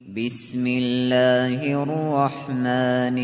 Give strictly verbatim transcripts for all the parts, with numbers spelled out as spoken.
بسم الله الرحمن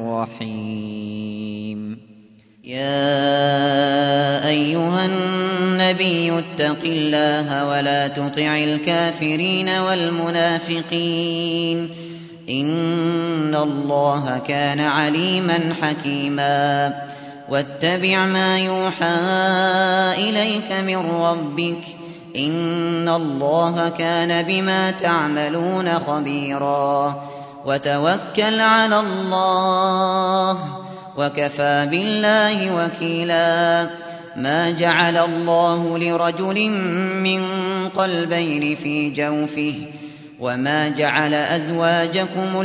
الرحيم يا أيها النبي اتق الله ولا تطع الكافرين والمنافقين إن الله كان عليما حكيما واتبع ما يوحى إليك من ربك إن الله كان بما تعملون خبيرا وتوكل على الله وكفى بالله وكيلا ما جعل الله لرجل من قلبين في جوفه وما جعل أزواجكم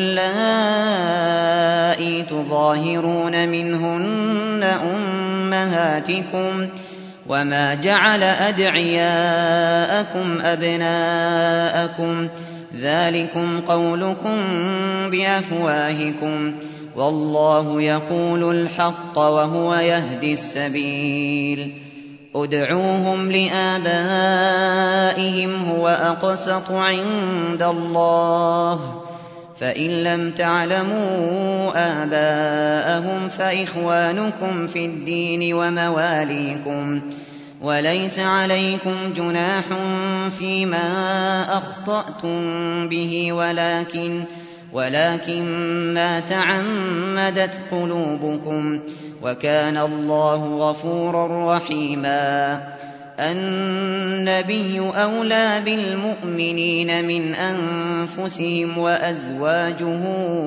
اللائي تظاهرون منهن أمهاتكم وما جعل أدعياءكم أبناءكم ذلكم قولكم بأفواهكم والله يقول الحق وهو يهدي السبيل ادعوهم لآبائهم هو أقسط عند الله فإن لم تعلموا آباءهم فإخوانكم في الدين ومواليكم وليس عليكم جناح فيما أخطأتم به ولكن ولكن ما تعمدت قلوبكم وكان الله غفورا رحيما النبي أولى بالمؤمنين من أنفسهم وأزواجه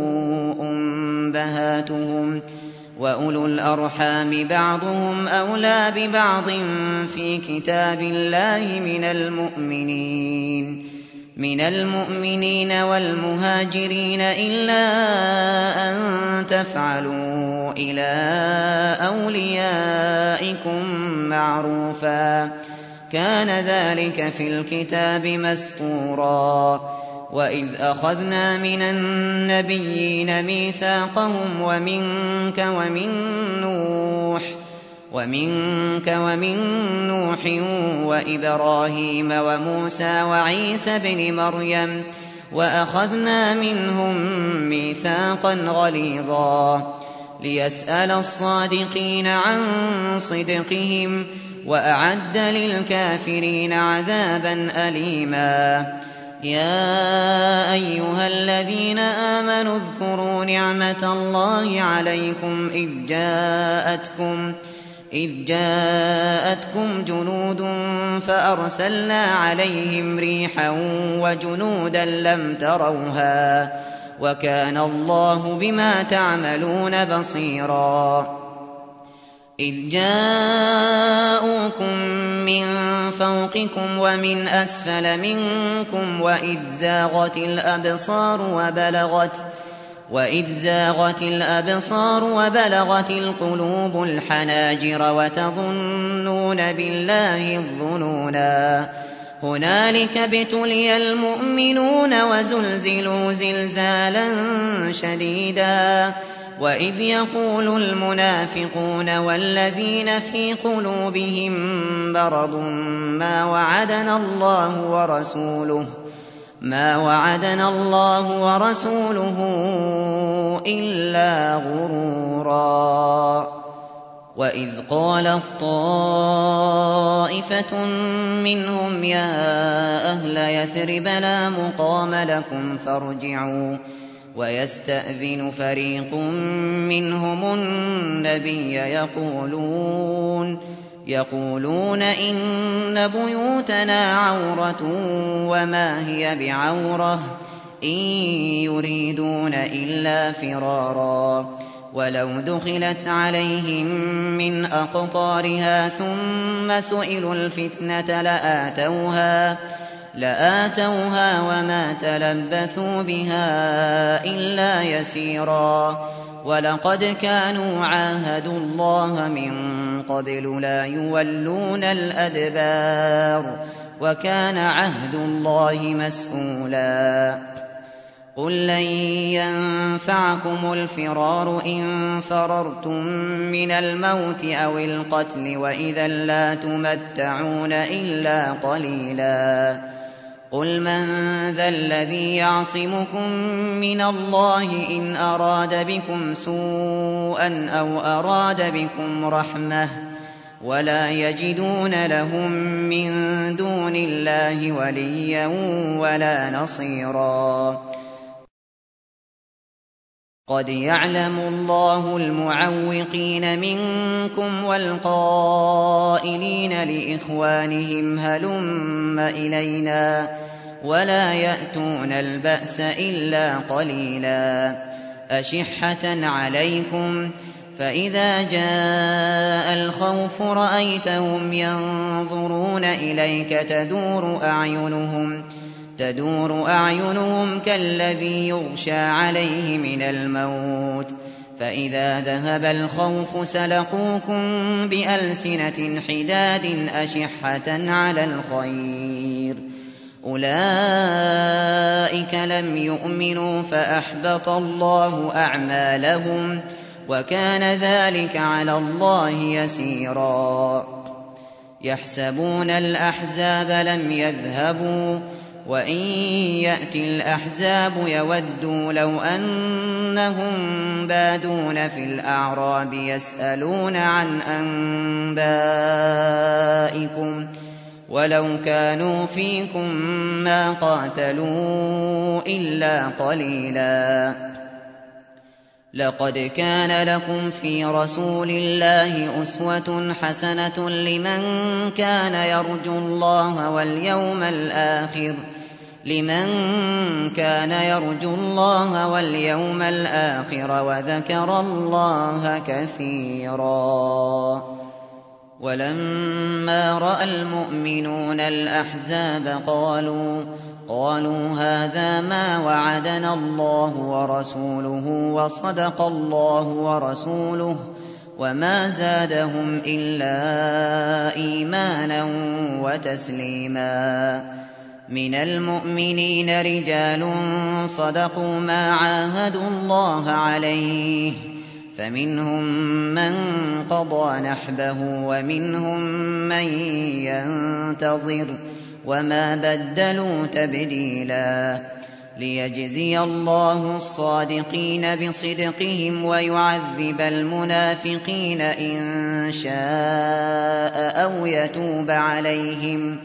أمهاتهم وأولو الأرحام بعضهم أولى ببعض في كتاب الله من المؤمنين من المؤمنين والمهاجرين إلا أن تفعلوا إلى أوليائكم معروفا كان ذلك في الكتاب مسطورا وإذ أخذنا من النبيين ميثاقهم ومنك ومن نوح ومنك ومن نوح وإبراهيم وموسى وعيسى ابن مريم وأخذنا منهم ميثاقا غليظا ليسأل الصادقين عن صدقهم وأعد للكافرين عذابا أليما يا أيها الذين آمنوا اذكروا نعمة الله عليكم إذ جاءتكم إذ جاءتكم جنود فأرسلنا عليهم ريحا وجنودا لم تروها وكان الله بما تعملون بصيرا إذ جاءوكم من فوقكم ومن أسفل منكم وإذ زاغت الأبصار وبلغت وإذ زاغت الأبصار وبلغت القلوب الحناجر وتظنون بالله الظنونا هنالك ابتلي المؤمنون وزلزلوا زلزالا شديدا وإذ يقول المنافقون والذين في قلوبهم مرض ما وعدنا الله ورسوله ما وعدنا الله ورسوله إلا غرورا وإذ قالت طائفة منهم يا أهل يثرب لا مقام لكم فارجعوا ويستأذن فريق منهم النبي يقولون يقولون إن بيوتنا عورة وما هي بعورة إن يريدون إلا فرارا ولو دخلت عليهم من أقطارها ثم سئلوا الفتنة لآتوها لآتوها وما تلبثوا بها إلا يسيرا ولقد كانوا عاهدوا الله من قبل لا يولون الأدبار وكان عهد الله مسؤولا قل لن ينفعكم الفرار إن فررتم من الموت أو القتل وإذا لا تمتعون إلا قليلا قُلْ مَن ذَا الَّذِي يَعْصِمُكُم مِّنَ اللَّهِ إِنْ أَرَادَ بِكُمْ سُوءًا أَوْ أَرَادَ بِكُمْ رَحْمَةً وَلَا يَجِدُونَ لَهُم مِّن دُونِ اللَّهِ وَلِيًّا وَلَا نَصِيرًا قَدْ يَعْلَمُ اللَّهُ الْمُعَوِّقِينَ مِنكُمْ وَالْقَائِلِينَ لِإِخْوَانِهِمْ هَلُمَّ إِلَيْنَا وَلَا يَأْتُونَ الْبَأْسَ إِلَّا قَلِيلًا أَشِحَّةً عَلَيْكُمْ فَإِذَا جَاءَ الْخَوْفُ رَأَيْتَهُمْ يَنظُرُونَ إِلَيْكَ تَدُورُ أَعْيُنُهُمْ تدور أعينهم كالذي يغشى عليه من الموت فإذا ذهب الخوف سلقوكم بألسنة حداد أشحة على الخير أولئك لم يؤمنوا فأحبط الله أعمالهم وكان ذلك على الله يسيرا يحسبون الأحزاب لم يذهبوا وَإِن يَأْتِ الْأَحْزَابُ يَوَدُّوا لَوْ أَنَّهُم بَادُونَ فِي الْأَعْرَابِ يَسْأَلُونَ عَنْ أَنبَائِكُمْ وَلَوْ كَانُوا فِيكُم مَّا قَاتَلُوا إِلَّا قَلِيلًا لَقَدْ كَانَ لَكُمْ فِي رَسُولِ اللَّهِ أُسْوَةٌ حَسَنَةٌ لِّمَن كَانَ يَرْجُو اللَّهَ وَالْيَوْمَ الْآخِرَ لِمَن كَانَ يَرْجُو اللَّهَ وَالْيَوْمَ الْآخِرَ وَذَكَرَ اللَّهَ كَثِيرًا وَلَمَّا رَأَى الْمُؤْمِنُونَ الْأَحْزَابَ قَالُوا قالوا هذا ما وعدنا الله ورسوله وصدق الله ورسوله وما زادهم إلا إيمانا وتسليما من المؤمنين رجال صدقوا ما عاهدوا الله عليه فمنهم من قضى نحبه ومنهم من ينتظر وما بدلوا تبديلا ليجزي الله الصادقين بصدقهم ويعذب المنافقين إن شاء أو يتوب عليهم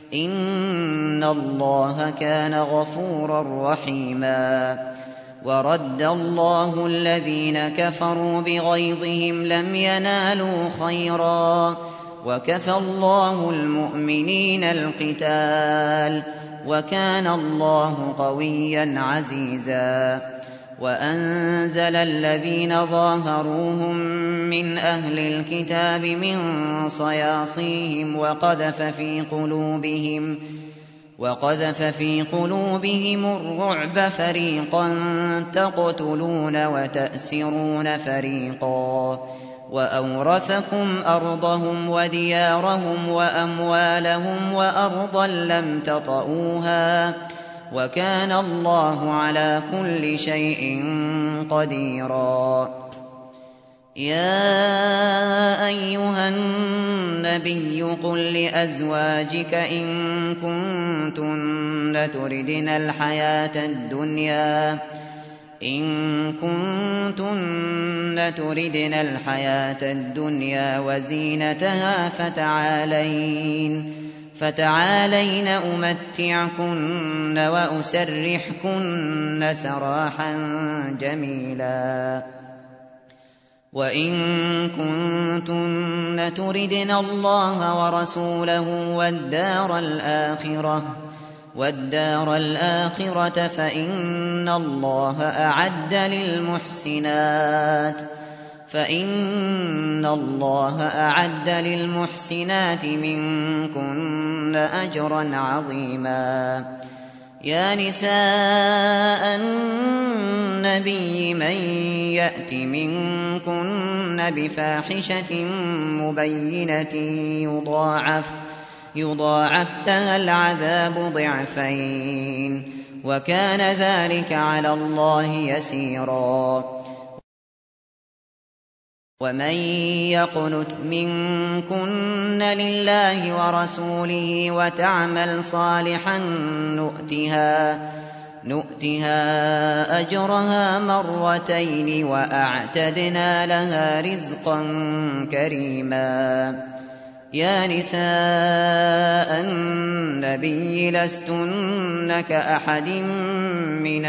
إن الله كان غفورا رحيما ورد الله الذين كفروا بغيظهم لم ينالوا خيرا وكفى الله المؤمنين القتال وكان الله قويا عزيزا وأنزل الذين ظاهروهم من أهل الكتاب من صياصيهم وقذف في قلوبهم وقذف في قلوبهم الرعب فريقا تقتلون وتأسرون فريقا وأورثكم أرضهم وديارهم وأموالهم وأرضا لم تطئوها وكان الله على كل شيء قديرا يا أيها النبي قل لأزواجك إن كنتن تردن الحياة الدنيا إن كنتن تردن الحياة الدنيا وزينتها فتعالين فتعالين أمتعكن وأسرحكن سراحا جميلا وإن كنتن تردن الله ورسوله والدار الآخرة والدار الآخرة فإن الله أعد للمحسنات فإن الله أعد للمحسنات منكن أجرا عظيما يا نساء النبي من يأت منكن بفاحشة مبينة يضاعف يضاعف لها العذاب ضعفين وكان ذلك على الله يسيرا ومن يقنت منكن لله ورسوله وتعمل صالحا نؤتها, نؤتها أجرها مرتين وأعتدنا لها رزقا كريما. يا نساء النبي لستن كأحد من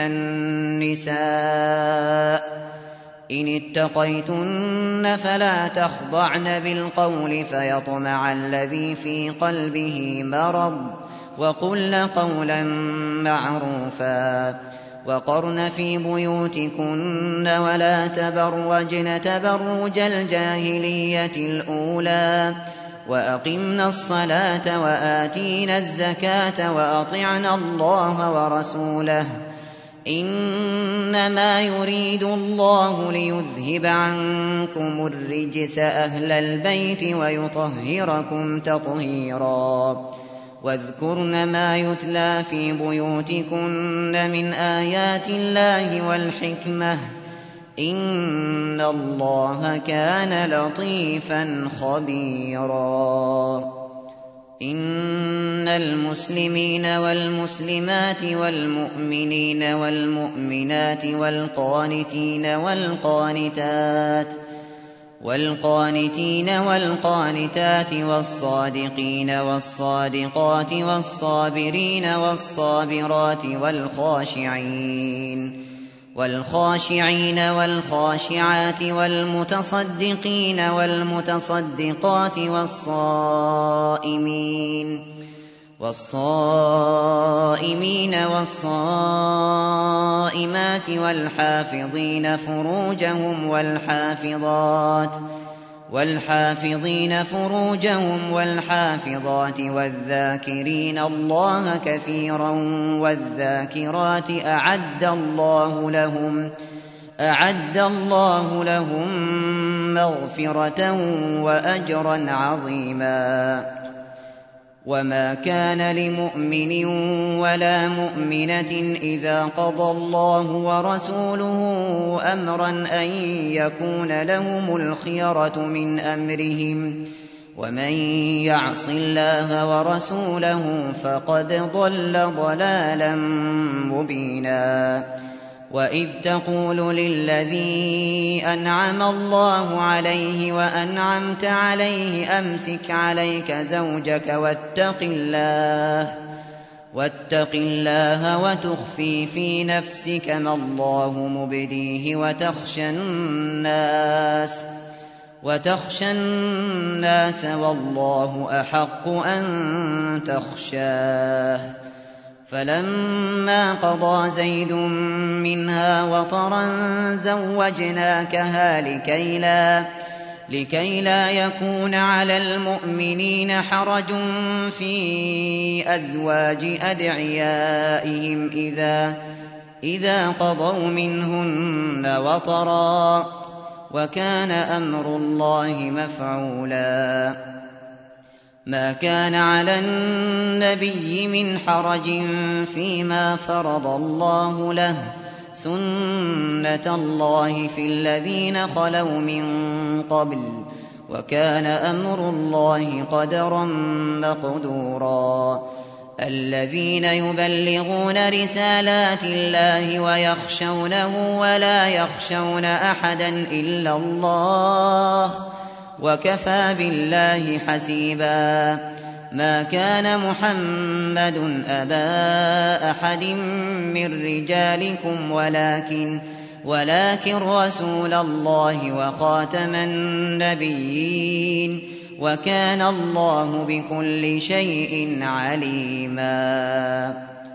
النساء إن اتقيتن فلا تخضعن بالقول فيطمع الذي في قلبه مرض وقلن قولا معروفا. وقرن في بيوتكن ولا تبرجن تبرج الجاهلية الأولى وأقمنا الصلاة وآتينا الزكاة وأطعنا الله ورسوله إنما يريد الله ليذهب عنكم الرجس أهل البيت ويطهركم تطهيرا. واذكرن ما يتلى في بيوتكن من آيات الله والحكمة إن الله كان لطيفا خبيرا. إن المسلمين والمسلمات والمؤمنين والمؤمنات والقانتين والقانتات والقانتين والقانتات والصادقين والصادقات والصابرين والصابرات والخاشعين والخاشعين والخاشعات والمتصدقين والمتصدقات والصائمين والصائمين والصائمات والحافظين فروجهم والحافظات والحافظين فروجهم والحافظات والذاكرين الله كثيرا والذاكرات أعد الله لهم أعد الله لهم مغفرة وأجرا عظيما. وما كان لمؤمن ولا مؤمنة إذا قضى الله ورسوله أمرا أن يكون لهم الخيرة من أمرهم ومن يعص الله ورسوله فقد ضل ضلالا مبينا. وإذ تقول للذي أنعم الله عليه وأنعمت عليه أمسك عليك زوجك واتق الله واتق الله وتخفي في نفسك ما الله مبديه وتخشى الناس وتخشى الناس والله أحق أن تخشاه. فلما قضى زيد منها وطرا زوجناكها لكي لا, لكي لا يكون على المؤمنين حرج في أزواج أدعيائهم إذا, إذا قضوا منهن وطرا وكان أمر الله مفعولا. ما كان على النبي من حرج فيما فرض الله له سنة الله في الذين خلوا من قبل وكان أمر الله قدرا مقدورا. الذين يبلغون رسالات الله ويخشونه ولا يخشون أحدا إلا الله وكفى بالله حسيبا. ما كان محمد أبا أحد من رجالكم ولكن ولكن رسول الله وخاتم النبيين وكان الله بكل شيء عليما.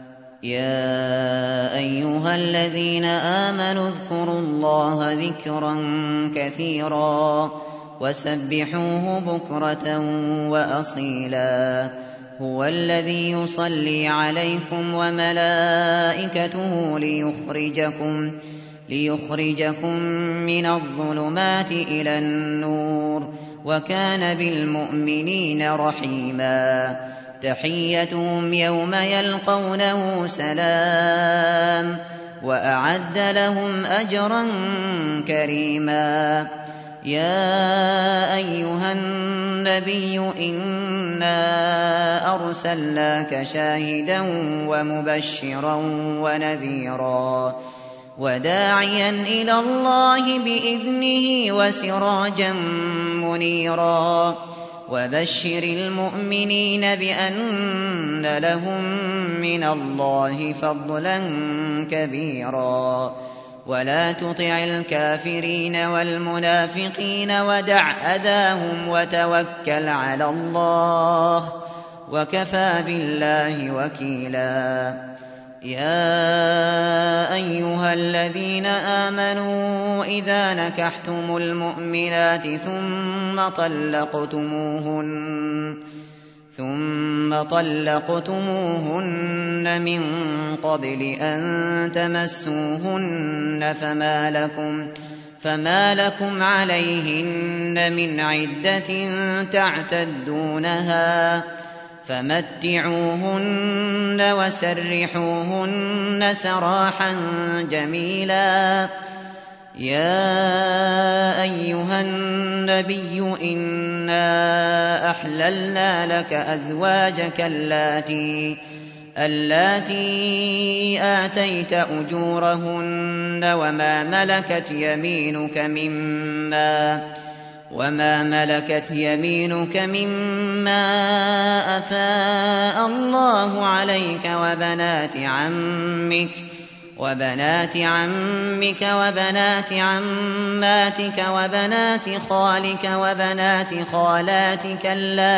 يا أيها الذين آمنوا اذكروا الله ذكرا كثيرا وسبحوه بكرة وأصيلا. هو الذي يصلي عليكم وملائكته ليخرجكم, ليخرجكم من الظلمات إلى النور وكان بالمؤمنين رحيما. تحيتهم يوم يلقونه سلام وأعد لهم أجرا كريما. يَا أَيُّهَا النَّبِيُّ إِنَّا أَرْسَلْنَاكَ شَاهِدًا وَمُبَشِّرًا وَنَذِيرًا وَدَاعِيًا إِلَى اللَّهِ بِإِذْنِهِ وَسِرَاجًا مُّنِيرًا وَبَشِّرِ الْمُؤْمِنِينَ بِأَنَّ لَهُم مِّنَ اللَّهِ فَضْلًا كَبِيرًا وَلَا تُطِعِ الْكَافِرِينَ وَالْمُنَافِقِينَ وَدَعْ أَذَاهُمْ وَتَوَكَّلْ عَلَى اللَّهِ ۚ وَكَفَىٰ بِاللَّهِ وَكِيلًا. يَا أَيُّهَا الَّذِينَ آمَنُوا إِذَا نَكَحْتُمُ الْمُؤْمِنَاتِ ثُمَّ طَلَّقْتُمُوهُنَّ ثُمَّ طَلَّقْتُمُوهُنَّ مِن قَبْلِ أَن تَمَسُّوهُنَّ فَمَا لَكُمْ فما لكم عَلَيْهِنَّ مِنْ عِدَّةٍ تَعْتَدُّونَهَا فَمَتِّعُوهُنَّ وَسَرِّحُوهُنَّ سَرَاحًا جَمِيلًا. يَا أَيُّهَا النَّبِيُّ إِنَّا أَحْلَلْنَا لَكَ أَزْوَاجَكَ اللَّاتِي آتَيْتَ أُجُورَهُنَّ وَمَا مَلَكَتْ يَمِينُكَ مِمَّا وَمَا مَلَكَتْ يَمِينُكَ مِمَّا أَفَاءَ اللَّهُ عَلَيْكَ وَبَنَاتِ عَمِّكَ وَبَنَاتِ عَمِّكَ وَبَنَاتِ عَمَّاتِكَ وَبَنَاتِ خَالِكَ وَبَنَاتِ خَالَاتِكَ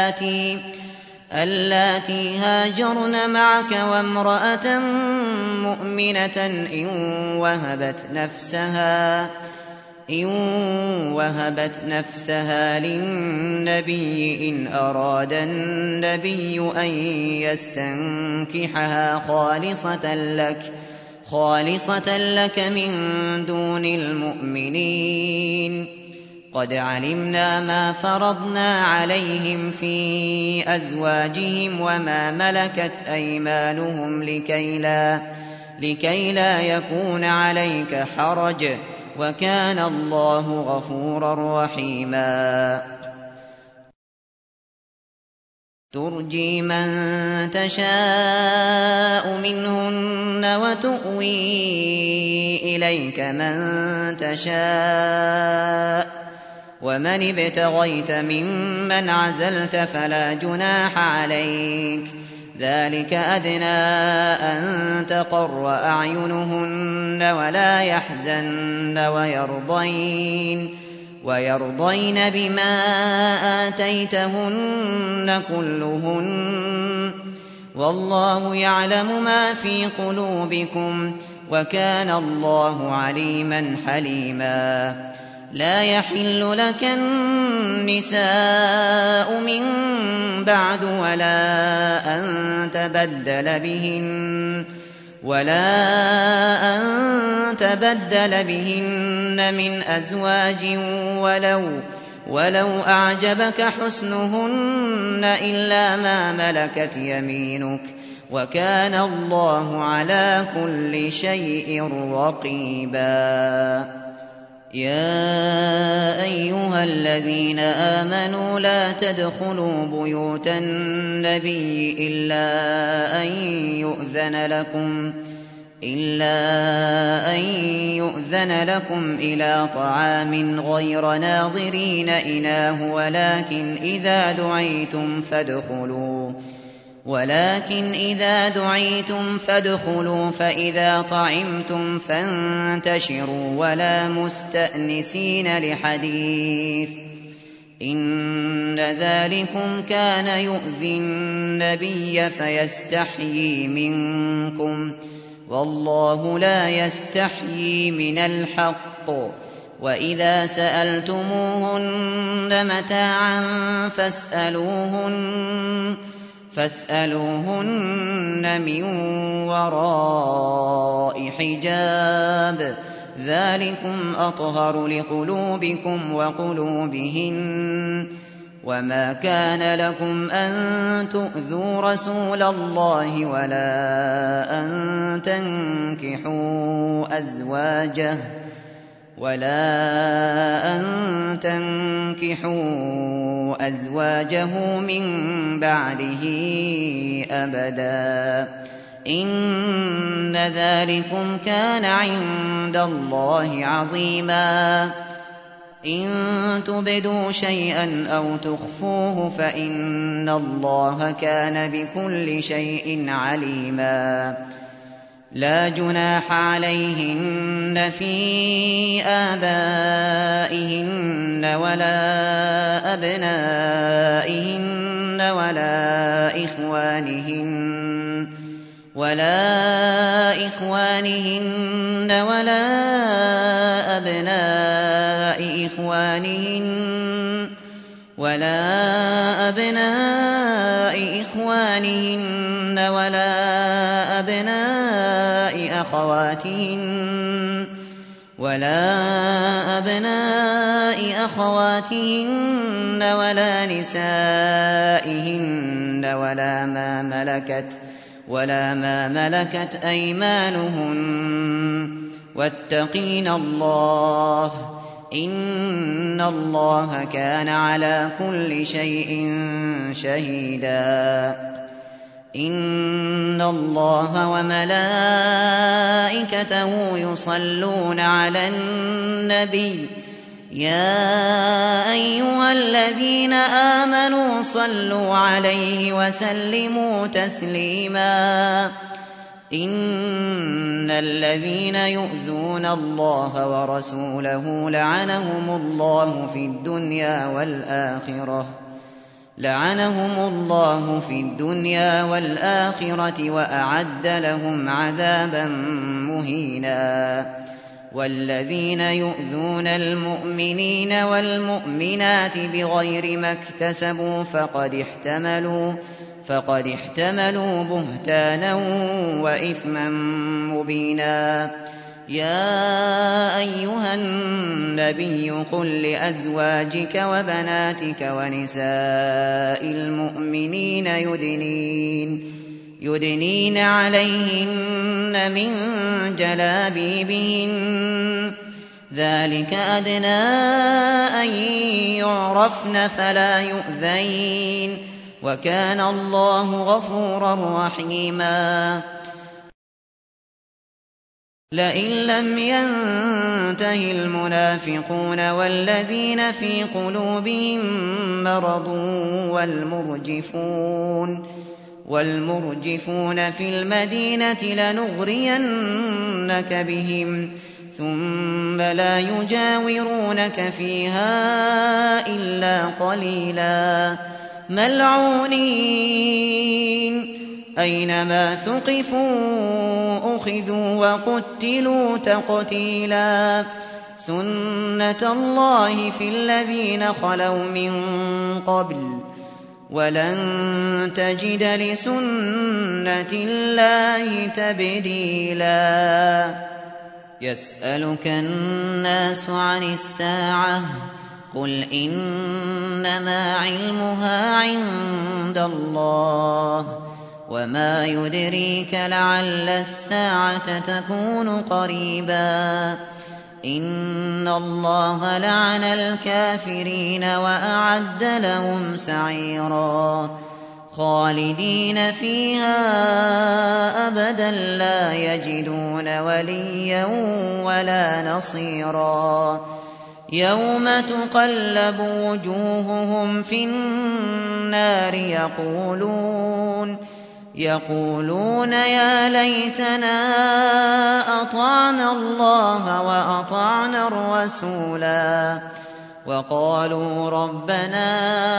اللَّاتِي هَاجَرْنَ مَعَكَ وَامْرَأَةً مُّؤْمِنَةً إِن وَهَبَتْ نَفْسَهَا إن وهبت نفسها للنبي إن أراد النبي أن يستنكحها خالصة لك خالصة لك من دون المؤمنين. قد علمنا ما فرضنا عليهم في أزواجهم وما ملكت أيمانهم لكي لا, لكي لا يكون عليك حرج، وكان الله غفورا رحيما. ترجي من تشاء منهن وتؤوي إليك من تشاء ومن ابتغيت ممن عزلت فلا جناح عليك، ذلك أدنى أن تقر أعينهن ولا يحزن ويرضين, ويرضين بما آتيتهن كلهن، والله يعلم ما في قلوبكم وكان الله عليما حليما. لا يحل لك النساء من بعد ولا أن تبدل بهن ولا أن تبدل بهن من أزواج ولو ولو أعجبك حسنهن إلا ما ملكت يمينك، وكان الله على كل شيء رقيبا. يا أيها الذين آمنوا لا تدخلوا بيوت النبي إلا أن يؤذن لكم إلا أن يؤذن لكم إلى طعام غير ناظرين إناه ولكن إذا دعيتم فادخلوا ولكن إذا دعيتم فادخلوا فإذا طعمتم فانتشروا ولا مستأنسين لحديث، إن ذلكم كان يؤذي النبي فيستحيي منكم، والله لا يستحيي من الحق. وإذا سألتموهن متاعا فاسألوهن فاسألوهن من وراء حجاب، ذلكم أطهر لقلوبكم وقلوبهن. وما كان لكم أن تؤذوا رسول الله ولا أن تنكحوا أزواجه ولا أن تنكحوا أزواجه من بعده أبدا إن ذلكم كان عند الله عظيما إن تبدوا شيئا أو تخفوه فإن الله كان بكل شيء عليما لا جناح عليهن في آبائهن ولا أبنائهن ولا إخوانهن ولا إخوانهن ولا أبناء إخوانهن ولا أبناء إخوانهن ولا أبناء أخواتهن ولا أبناء أخواتهن ولا نسائهن ولا ما ملكت ولا ما ملكت أيمانهن واتقين الله إن الله كان على كل شيء شهيدا إن الله وملائكته يصلون على النبي يا أيها الذين آمنوا صلوا عليه وسلموا تسليما إن الذين يؤذون الله ورسوله لعنهم الله في الدنيا والآخرة لعنهم الله في الدنيا والآخرة وأعد لهم عذابا مهينا والذين يؤذون المؤمنين والمؤمنات بغير ما اكتسبوا فقد احتملوا فقد احتملوا بهتانا وإثما مبينا يا أيها النبي قل لأزواجك وبناتك ونساء المؤمنين يدنين يدنين عليهن من جلابيبهن ذلك أدنى أن يعرفن فلا يؤذين وكان الله غفورا رحيما لئن لم ينته المنافقون والذين في قلوبهم مرض والمرجفون والمرجفون في المدينة لنغرينك بهم ثم لا يجاورونك فيها إلا قليلا ملعونين أينما ثقفوا أخذوا وقتلوا تقتيلا سنة الله في الذين خلوا من قبل ولن تجد لسنة الله تبديلا يسألك الناس عن الساعة قل إنما علمها عند الله وما يدريك لعل الساعة تكون قريبا إن الله لعن الكافرين وأعد لهم سعيرا خالدين فيها أبدا لا يجدون وليا ولا نصيرا يوم تقلب وجوههم في النار يقولون يقولون يا ليتنا أطعنا الله وأطعنا الرسولا وقالوا ربنا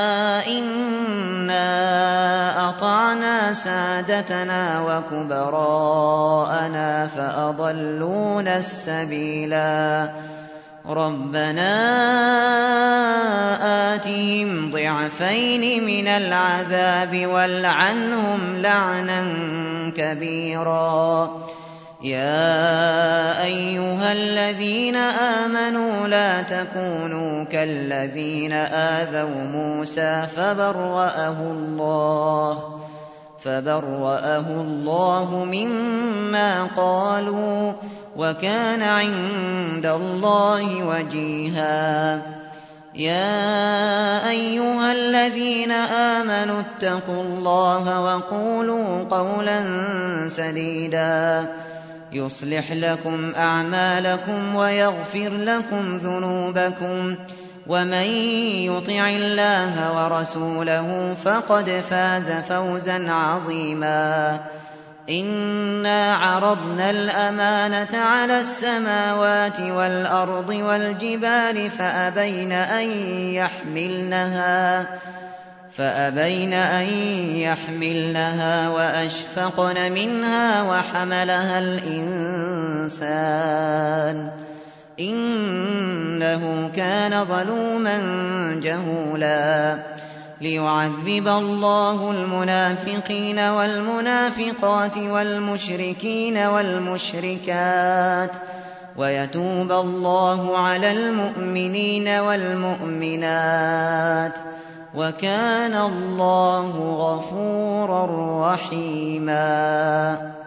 إنا أطعنا سادتنا وكبراءنا فأضلونا السبيلا ربنا آتهم ضعفين من العذاب والعنهم لعنا كبيرا يا أيها الذين آمنوا لا تكونوا كالذين آذوا موسى فبرأه الله فبرأه الله مما قالوا وَكَانَ عِندَ اللَّهِ وَجِيهًا. يَا أَيُّهَا الَّذِينَ آمَنُوا اتَّقُوا اللَّهَ وَقُولُوا قَوْلًا سَدِيدًا يُصْلِحْ لَكُمْ أَعْمَالَكُمْ وَيَغْفِرْ لَكُمْ ذُنُوبَكُمْ وَمَن يُطِعِ اللَّهَ وَرَسُولَهُ فَقَدْ فَازَ فَوْزًا عَظِيمًا. إِنَّا عَرَضْنَا الْأَمَانَةَ عَلَى السَّمَاوَاتِ وَالْأَرْضِ وَالْجِبَالِ فَأَبَيْنَ أَن يَحْمِلْنَهَا فأبين أن يحملنها وأشفقن منها وحملها الإنسان إنه كان ظلوما جهولا. ليعذب الله المنافقين والمنافقات والمشركين والمشركات ويتوب الله على المؤمنين والمؤمنات وَكَانَ اللَّهُ غَفُورًا رَّحِيمًا.